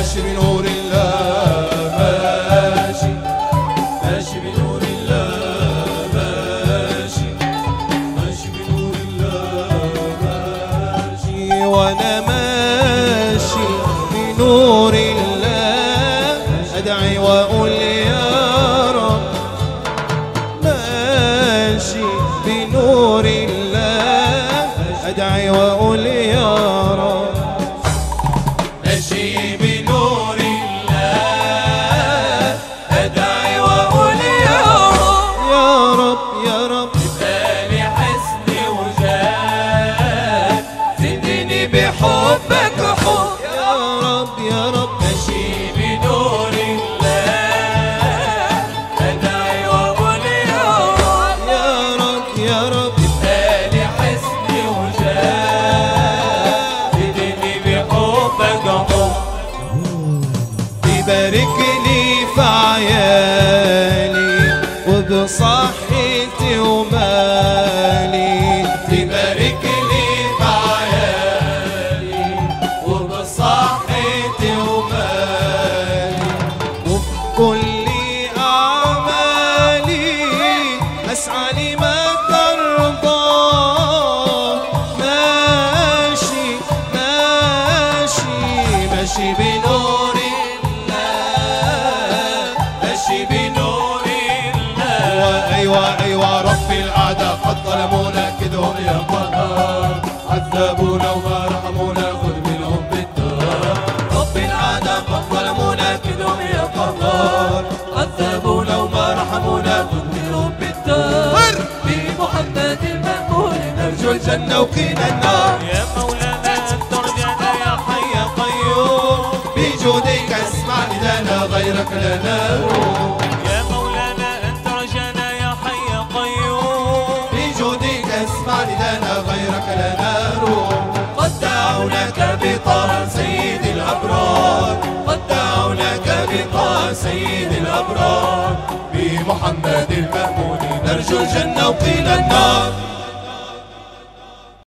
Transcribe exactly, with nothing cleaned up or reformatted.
ماشي بنور الله ماشي، ماشي بنور الله ماشي، ماشي بنور الله ماشي، وانا ماشي بنور الله ادعي واقول يا رب، ماشي بنور الله ادعي واقول يا رب، ماشي بنور الله ادعي واقول يا رب، يا رب يا رب بالي حسن وجاه زدني بحبك حب، يا رب يا رب ماشي بنور الله ادعي واقول يا رب، يا رب يا رب بالي حسن وجاه زدني بحبك حب، يبارك لي في عيالي وبصحتي ومالي، تبارك لي في عيالي وبصحتي ومالي، وفي كل أعمالي أسعى لما ترضى، ماشي ماشي ماشي بنور ماشي بنور الله، ايوه ايوه رب الاعداء قد ظلمونا كدهم يا قهار، عذبونا وما رحمونا خذ منهم بالدار، رب الاعداء قد ظلمونا كدهم يا قهار، عذبونا وما رحمونا خذ منهم بالدار، بمحمد المأمون نرجو الجنة وقينا النار، يا مولانا أنت رجعنا يا حي يا قيوم، بجودك اسمع ندانا غيرك لا نروم، يا مولانا أنت رجعنا يا حي يا قيوم، بجودك اسمع ندانا غيرك لا نروم، قد دعوناك بطه سيد الأبرار، قد دعوناك بطه سيد الأبرار، بمحمد المأمون نرجو الجنة وقيل النار.